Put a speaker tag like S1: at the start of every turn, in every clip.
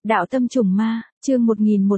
S1: Đạo tâm trùng ma, chương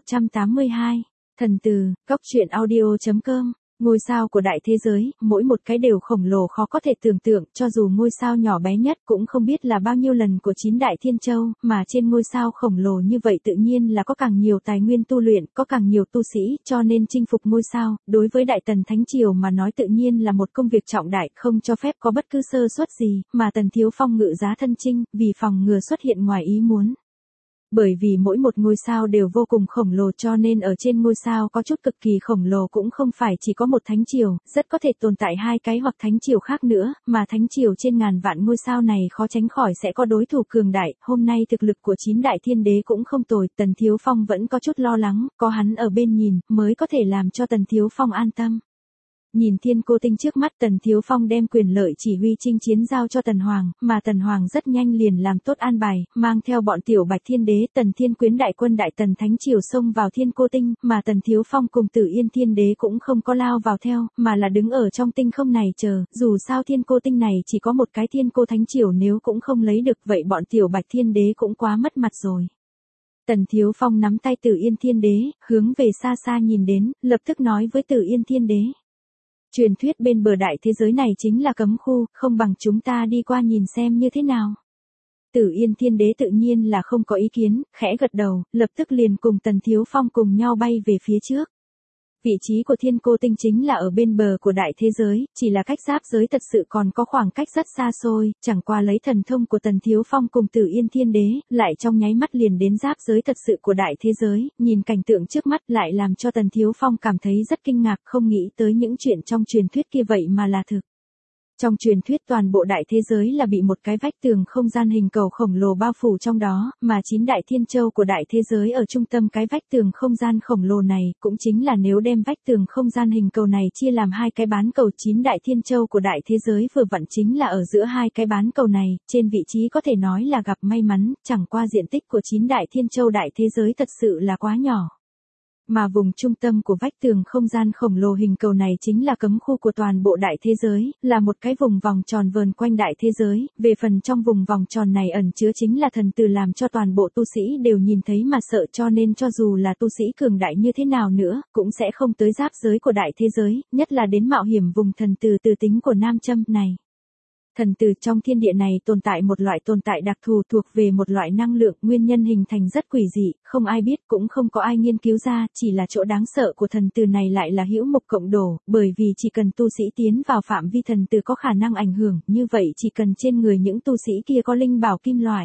S1: 1182, thần từ, góc truyện audio.com. Ngôi sao của đại thế giới, mỗi một cái đều khổng lồ khó có thể tưởng tượng, cho dù ngôi sao nhỏ bé nhất cũng không biết là bao nhiêu lần của 9 đại thiên châu, mà trên ngôi sao khổng lồ như vậy tự nhiên là có càng nhiều tài nguyên tu luyện, có càng nhiều tu sĩ, cho nên chinh phục ngôi sao, đối với Đại Tần Thánh Triều mà nói tự nhiên là một công việc trọng đại, không cho phép có bất cứ sơ suất gì, mà Tần Thiếu Phong ngự giá thân chinh, vì phòng ngừa xuất hiện ngoài ý muốn. Bởi vì mỗi một ngôi sao đều vô cùng khổng lồ cho nên ở trên ngôi sao có chút cực kỳ khổng lồ cũng không phải chỉ có một thánh triều, rất có thể tồn tại hai cái hoặc thánh triều khác nữa, mà thánh triều trên ngàn vạn ngôi sao này khó tránh khỏi sẽ có đối thủ cường đại, hôm nay thực lực của 9 đại thiên đế cũng không tồi, Tần Thiếu Phong vẫn có chút lo lắng, có hắn ở bên nhìn, mới có thể làm cho Tần Thiếu Phong an tâm. Nhìn thiên cô tinh trước mắt Tần Thiếu Phong đem quyền lợi chỉ huy chinh chiến giao cho Tần Hoàng, mà Tần Hoàng rất nhanh liền làm tốt an bài, mang theo bọn tiểu bạch thiên đế Tần Thiên Quyến đại quân Đại Tần Thánh Triều xông vào thiên cô tinh, mà Tần Thiếu Phong cùng Tử Yên thiên đế cũng không có lao vào theo, mà là đứng ở trong tinh không này chờ, dù sao thiên cô tinh này chỉ có một cái thiên cô thánh triều nếu cũng không lấy được vậy bọn tiểu bạch thiên đế cũng quá mất mặt rồi. Tần Thiếu Phong nắm tay Tử Yên thiên đế, hướng về xa xa nhìn đến, lập tức nói với Tử Yên thiên đế. Truyền thuyết bên bờ đại thế giới này chính là cấm khu, không bằng chúng ta đi qua nhìn xem như thế nào. Tử Yên thiên đế tự nhiên là không có ý kiến, khẽ gật đầu, lập tức liền cùng Tần Thiếu Phong cùng nhau bay về phía trước. Vị trí của thiên cô tinh chính là ở bên bờ của đại thế giới, chỉ là cách giáp giới thật sự còn có khoảng cách rất xa xôi, chẳng qua lấy thần thông của Tần Thiếu Phong cùng Tử Yên thiên đế, lại trong nháy mắt liền đến giáp giới thật sự của đại thế giới, nhìn cảnh tượng trước mắt lại làm cho Tần Thiếu Phong cảm thấy rất kinh ngạc, không nghĩ tới những chuyện trong truyền thuyết kia vậy mà là thực. Trong truyền thuyết toàn bộ đại thế giới là bị một cái vách tường không gian hình cầu khổng lồ bao phủ trong đó, mà 9 đại thiên châu của đại thế giới ở trung tâm cái vách tường không gian khổng lồ này, cũng chính là nếu đem vách tường không gian hình cầu này chia làm hai cái bán cầu 9 đại thiên châu của đại thế giới vừa vặn chính là ở giữa hai cái bán cầu này, trên vị trí có thể nói là gặp may mắn, chẳng qua diện tích của 9 đại thiên châu đại thế giới thật sự là quá nhỏ. Mà vùng trung tâm của vách tường không gian khổng lồ hình cầu này chính là cấm khu của toàn bộ đại thế giới, là một cái vùng vòng tròn vờn quanh đại thế giới, về phần trong vùng vòng tròn này ẩn chứa chính là thần từ làm cho toàn bộ tu sĩ đều nhìn thấy mà sợ cho nên cho dù là tu sĩ cường đại như thế nào nữa, cũng sẽ không tới giáp giới của đại thế giới, nhất là đến mạo hiểm vùng thần từ từ tính của Nam Châm này. Thần từ trong thiên địa này tồn tại một loại tồn tại đặc thù thuộc về một loại năng lượng, nguyên nhân hình thành rất quỷ dị, không ai biết cũng không có ai nghiên cứu ra, chỉ là chỗ đáng sợ của thần từ này lại là hữu mục cộng đổ, bởi vì chỉ cần tu sĩ tiến vào phạm vi thần từ có khả năng ảnh hưởng, như vậy chỉ cần trên người những tu sĩ kia có linh bảo kim loại.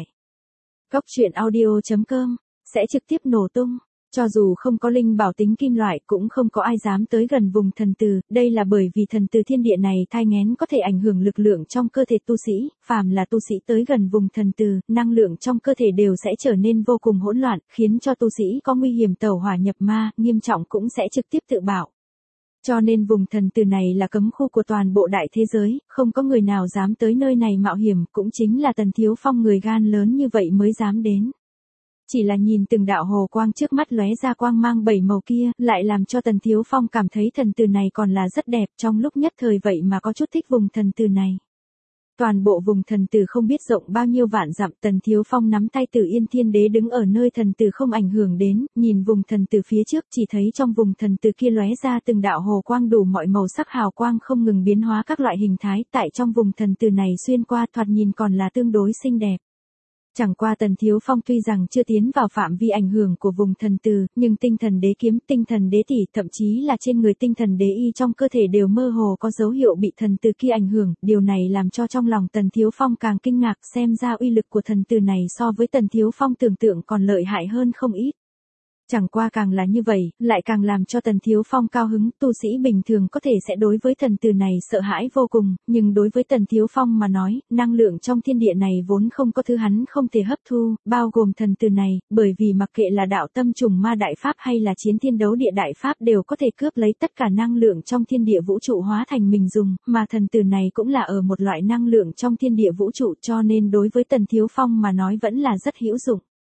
S1: Góc truyện audio.com sẽ trực tiếp nổ tung. Cho dù không có linh bảo tính kim loại cũng không có ai dám tới gần vùng thần từ, đây là bởi vì thần từ thiên địa này thai nghén có thể ảnh hưởng lực lượng trong cơ thể tu sĩ, phàm là tu sĩ tới gần vùng thần từ, năng lượng trong cơ thể đều sẽ trở nên vô cùng hỗn loạn, khiến cho tu sĩ có nguy hiểm tẩu hỏa nhập ma, nghiêm trọng cũng sẽ trực tiếp tự bạo. Cho nên vùng thần từ này là cấm khu của toàn bộ đại thế giới, không có người nào dám tới nơi này mạo hiểm, cũng chính là Tần Thiếu Phong người gan lớn như vậy mới dám đến. Chỉ là nhìn từng đạo hồ quang trước mắt lóe ra quang mang 7 màu kia, lại làm cho Tần Thiếu Phong cảm thấy thần từ này còn là rất đẹp, trong lúc nhất thời vậy mà có chút thích vùng thần từ này. Toàn bộ vùng thần từ không biết rộng bao nhiêu vạn dặm, Tần Thiếu Phong nắm tay Tử Yên thiên đế đứng ở nơi thần từ không ảnh hưởng đến, nhìn vùng thần từ phía trước chỉ thấy trong vùng thần từ kia lóe ra từng đạo hồ quang đủ mọi màu sắc hào quang không ngừng biến hóa các loại hình thái, tại trong vùng thần từ này xuyên qua thoạt nhìn còn là tương đối xinh đẹp. Chẳng qua Tần Thiếu Phong tuy rằng chưa tiến vào phạm vi ảnh hưởng của vùng thần từ, nhưng tinh thần đế kiếm, tinh thần đế tỷ, thậm chí là trên người tinh thần đế y trong cơ thể đều mơ hồ có dấu hiệu bị thần từ kia ảnh hưởng, điều này làm cho trong lòng Tần Thiếu Phong càng kinh ngạc, xem ra uy lực của thần từ này so với Tần Thiếu Phong tưởng tượng còn lợi hại hơn không ít. Chẳng qua càng là như vậy, lại càng làm cho Tần Thiếu Phong cao hứng, tu sĩ bình thường có thể sẽ đối với thần từ này sợ hãi vô cùng, nhưng đối với Tần Thiếu Phong mà nói, năng lượng trong thiên địa này vốn không có thứ hắn không thể hấp thu, bao gồm thần từ này, bởi vì mặc kệ là đạo tâm trùng ma đại pháp hay là chiến thiên đấu địa đại pháp đều có thể cướp lấy tất cả năng lượng trong thiên địa vũ trụ hóa thành mình dùng, mà thần từ này cũng là ở một loại năng lượng trong thiên địa vũ trụ cho nên đối với Tần Thiếu Phong mà nói vẫn là rất hữu dụng.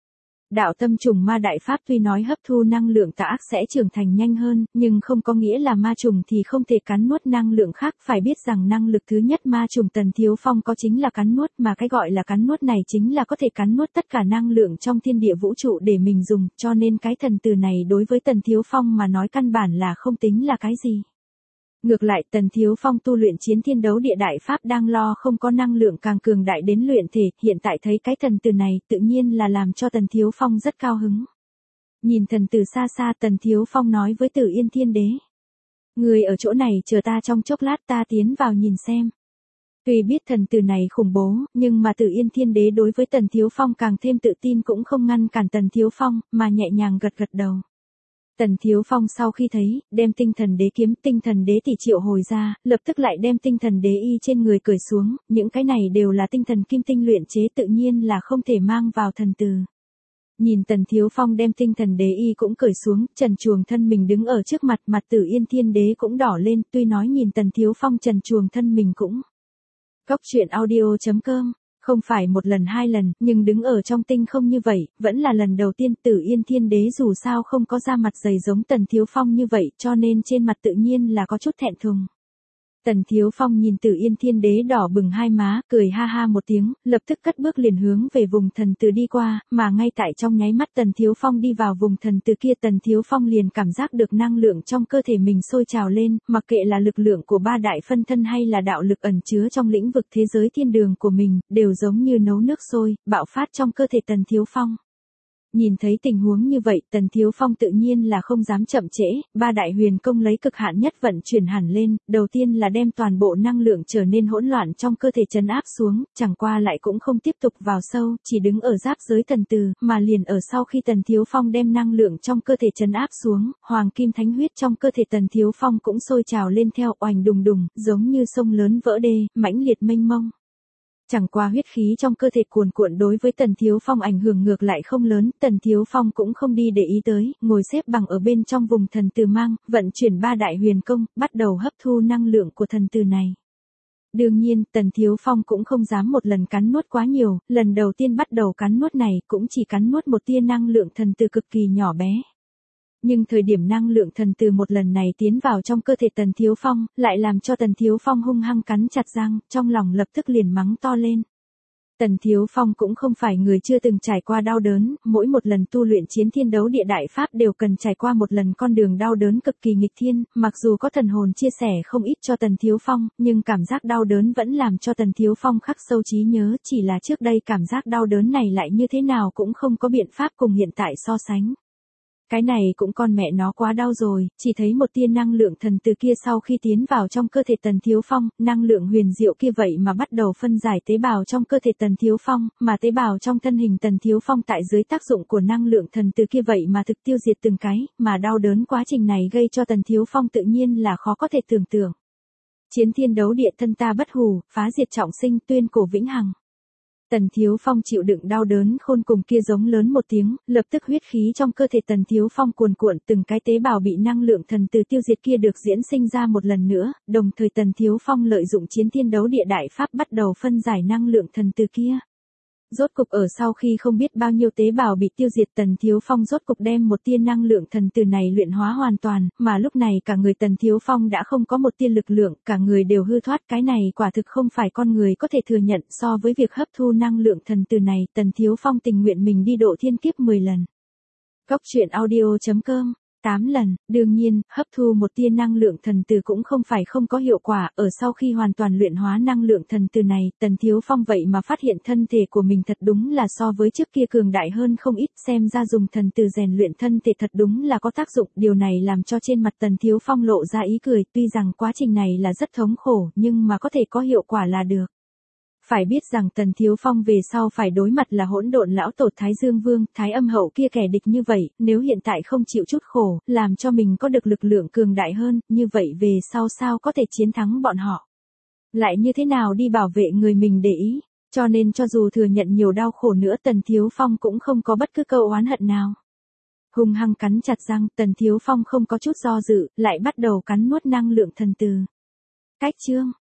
S1: Đạo tâm trùng ma đại pháp tuy nói hấp thu năng lượng tà ác sẽ trưởng thành nhanh hơn, nhưng không có nghĩa là ma trùng thì không thể cắn nuốt năng lượng khác. Phải biết rằng năng lực thứ nhất ma trùng Tần Thiếu Phong có chính là cắn nuốt, mà cái gọi là cắn nuốt này chính là có thể cắn nuốt tất cả năng lượng trong thiên địa vũ trụ để mình dùng, cho nên cái thần từ này đối với Tần Thiếu Phong mà nói căn bản là không tính là cái gì. Ngược lại Tần Thiếu Phong tu luyện chiến thiên đấu địa đại pháp đang lo không có năng lượng càng cường đại đến luyện thể, hiện tại thấy cái thần từ này tự nhiên là làm cho Tần Thiếu Phong rất cao hứng. Nhìn thần từ xa xa Tần Thiếu Phong nói với Tử Yên Thiên Đế. Người ở chỗ này chờ ta trong chốc lát ta tiến vào nhìn xem. Tuy biết thần từ này khủng bố, nhưng mà Tử Yên Thiên Đế đối với Tần Thiếu Phong càng thêm tự tin cũng không ngăn cản Tần Thiếu Phong, mà nhẹ nhàng gật gật đầu. Tần Thiếu Phong sau khi thấy, đem tinh thần đế kiếm, tinh thần đế tỷ triệu hồi ra, lập tức lại đem tinh thần đế y trên người cởi xuống, những cái này đều là tinh thần kim tinh luyện chế tự nhiên là không thể mang vào thần từ. Nhìn Tần Thiếu Phong đem tinh thần đế y cũng cởi xuống, trần truồng thân mình đứng ở trước mặt, mặt Tử Yên Thiên Đế cũng đỏ lên, tuy nói nhìn Tần Thiếu Phong trần truồng thân mình cũng. Cóc truyện audio.com, không phải một lần hai lần, nhưng đứng ở trong tinh không như vậy, vẫn là lần đầu tiên. Tử Yên Thiên Đế dù sao không có da mặt dày giống Tần Thiếu Phong như vậy, cho nên trên mặt tự nhiên là có chút thẹn thùng. Tần Thiếu Phong nhìn Tử Yên Thiên Đế đỏ bừng hai má, cười ha ha một tiếng, lập tức cất bước liền hướng về vùng thần từ đi qua, mà ngay tại trong nháy mắt Tần Thiếu Phong đi vào vùng thần từ kia, Tần Thiếu Phong liền cảm giác được năng lượng trong cơ thể mình sôi trào lên, mặc kệ là lực lượng của ba đại phân thân hay là đạo lực ẩn chứa trong lĩnh vực thế giới thiên đường của mình, đều giống như nấu nước sôi, bạo phát trong cơ thể Tần Thiếu Phong. Nhìn thấy tình huống như vậy, Tần Thiếu Phong tự nhiên là không dám chậm trễ, ba đại huyền công lấy cực hạn nhất vận chuyển hẳn lên, đầu tiên là đem toàn bộ năng lượng trở nên hỗn loạn trong cơ thể trấn áp xuống, chẳng qua lại cũng không tiếp tục vào sâu, chỉ đứng ở giáp giới thần từ, mà liền ở sau khi Tần Thiếu Phong đem năng lượng trong cơ thể trấn áp xuống, hoàng kim thánh huyết trong cơ thể Tần Thiếu Phong cũng sôi trào lên theo, oành đùng đùng, giống như sông lớn vỡ đê, mãnh liệt mênh mông. Chẳng qua huyết khí trong cơ thể cuồn cuộn đối với Tần Thiếu Phong ảnh hưởng ngược lại không lớn, Tần Thiếu Phong cũng không đi để ý tới, ngồi xếp bằng ở bên trong vùng thần từ mang, vận chuyển ba đại huyền công, bắt đầu hấp thu năng lượng của thần từ này. Đương nhiên, Tần Thiếu Phong cũng không dám một lần cắn nuốt quá nhiều, lần đầu tiên bắt đầu cắn nuốt này cũng chỉ cắn nuốt một tia năng lượng thần từ cực kỳ nhỏ bé. Nhưng thời điểm năng lượng thần từ một lần này tiến vào trong cơ thể Tần Thiếu Phong, lại làm cho Tần Thiếu Phong hung hăng cắn chặt răng, trong lòng lập tức liền mắng to lên. Tần Thiếu Phong cũng không phải người chưa từng trải qua đau đớn, mỗi một lần tu luyện chiến thiên đấu địa đại pháp đều cần trải qua một lần con đường đau đớn cực kỳ nghịch thiên, mặc dù có thần hồn chia sẻ không ít cho Tần Thiếu Phong, nhưng cảm giác đau đớn vẫn làm cho Tần Thiếu Phong khắc sâu trí nhớ, chỉ là trước đây cảm giác đau đớn này lại như thế nào cũng không có biện pháp cùng hiện tại so sánh. Cái này cũng con mẹ nó quá đau rồi, chỉ thấy một tia năng lượng thần từ kia sau khi tiến vào trong cơ thể Tần Thiếu Phong, năng lượng huyền diệu kia vậy mà bắt đầu phân giải tế bào trong cơ thể Tần Thiếu Phong, mà tế bào trong thân hình Tần Thiếu Phong tại dưới tác dụng của năng lượng thần từ kia vậy mà thực tiêu diệt từng cái, mà đau đớn quá trình này gây cho Tần Thiếu Phong tự nhiên là khó có thể tưởng tượng. Chiến thiên đấu địa thân ta bất hủ, phá diệt trọng sinh, tuyên cổ vĩnh hằng. Tần Thiếu Phong chịu đựng đau đớn khôn cùng kia giống lớn một tiếng, lập tức huyết khí trong cơ thể Tần Thiếu Phong cuồn cuộn, từng cái tế bào bị năng lượng thần từ tiêu diệt kia được diễn sinh ra một lần nữa, đồng thời Tần Thiếu Phong lợi dụng chiến thiên đấu địa đại pháp bắt đầu phân giải năng lượng thần từ kia. Rốt cục ở sau khi không biết bao nhiêu tế bào bị tiêu diệt, Tần Thiếu Phong rốt cục đem một tia năng lượng thần từ này luyện hóa hoàn toàn, mà lúc này cả người Tần Thiếu Phong đã không có một tia lực lượng, cả người đều hư thoát, cái này quả thực không phải con người có thể thừa nhận, so với việc hấp thu năng lượng thần từ này, Tần Thiếu Phong tình nguyện mình đi độ thiên kiếp 10 lần. Cóc truyện audio.com 8 lần, đương nhiên, hấp thu một tia năng lượng thần từ cũng không phải không có hiệu quả, ở sau khi hoàn toàn luyện hóa năng lượng thần từ này, Tần Thiếu Phong vậy mà phát hiện thân thể của mình thật đúng là so với trước kia cường đại hơn không ít, xem ra dùng thần từ rèn luyện thân thể thật đúng là có tác dụng, điều này làm cho trên mặt Tần Thiếu Phong lộ ra ý cười, tuy rằng quá trình này là rất thống khổ, nhưng mà có thể có hiệu quả là được. Phải biết rằng Tần Thiếu Phong về sau phải đối mặt là hỗn độn lão tổ Thái Dương Vương, Thái Âm Hậu kia kẻ địch như vậy, nếu hiện tại không chịu chút khổ, làm cho mình có được lực lượng cường đại hơn, như vậy về sau sao có thể chiến thắng bọn họ. Lại như thế nào đi bảo vệ người mình để ý, cho nên cho dù thừa nhận nhiều đau khổ nữa Tần Thiếu Phong cũng không có bất cứ câu oán hận nào. Hung hăng cắn chặt răng, Tần Thiếu Phong không có chút do dự, lại bắt đầu cắn nuốt năng lượng thần từ. Cách chương